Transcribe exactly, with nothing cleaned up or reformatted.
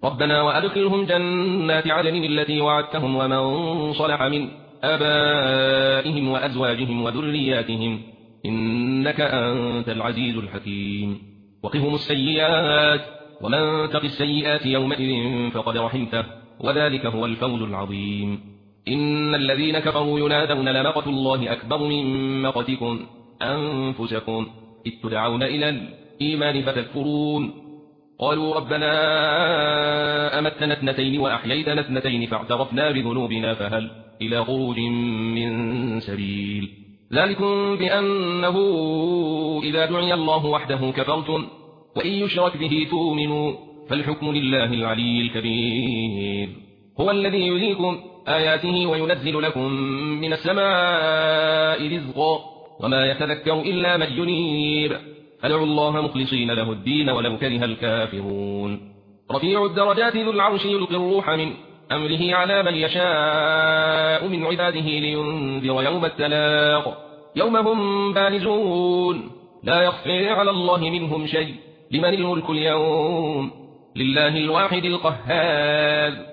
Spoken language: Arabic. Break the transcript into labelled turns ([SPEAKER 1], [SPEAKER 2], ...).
[SPEAKER 1] ربنا وأدخلهم جنات عدن التي وعدتهم ومن صلح من آبائهم وأزواجهم وذرياتهم إنك أنت العزيز الحكيم وقهم السيئات ومن تق السيئات يومئذ فقد رحمته وذلك هو الفوز العظيم إن الذين كفروا ينادون لمقت الله أكبر من مقتكم أنفسكم إذ تدعون إلى الإيمان فتكفرون قالوا ربنا أمتنا اثنتين وأحييتنا اثنتين فاعترفنا بذنوبنا فهل إلى خروج من سبيل ذلكم بأنه إذا دعي الله وحده كفرتم وإن يشرك به تؤمنوا فالحكم لله العلي الكبير هو الذي يريكم آياته وينزل لكم من السماء رزقا وما يتذكر إلا من ينيب فادعوا الله مخلصين له الدين ولو كره الكافرون رفيع الدرجات ذو العرش يلقي الروح من أمره على من يشاء من عباده لينذر يوم التلاق يوم هم بارزون لا يخفي على الله منهم شيء لمن الملك اليوم لله الواحد القهار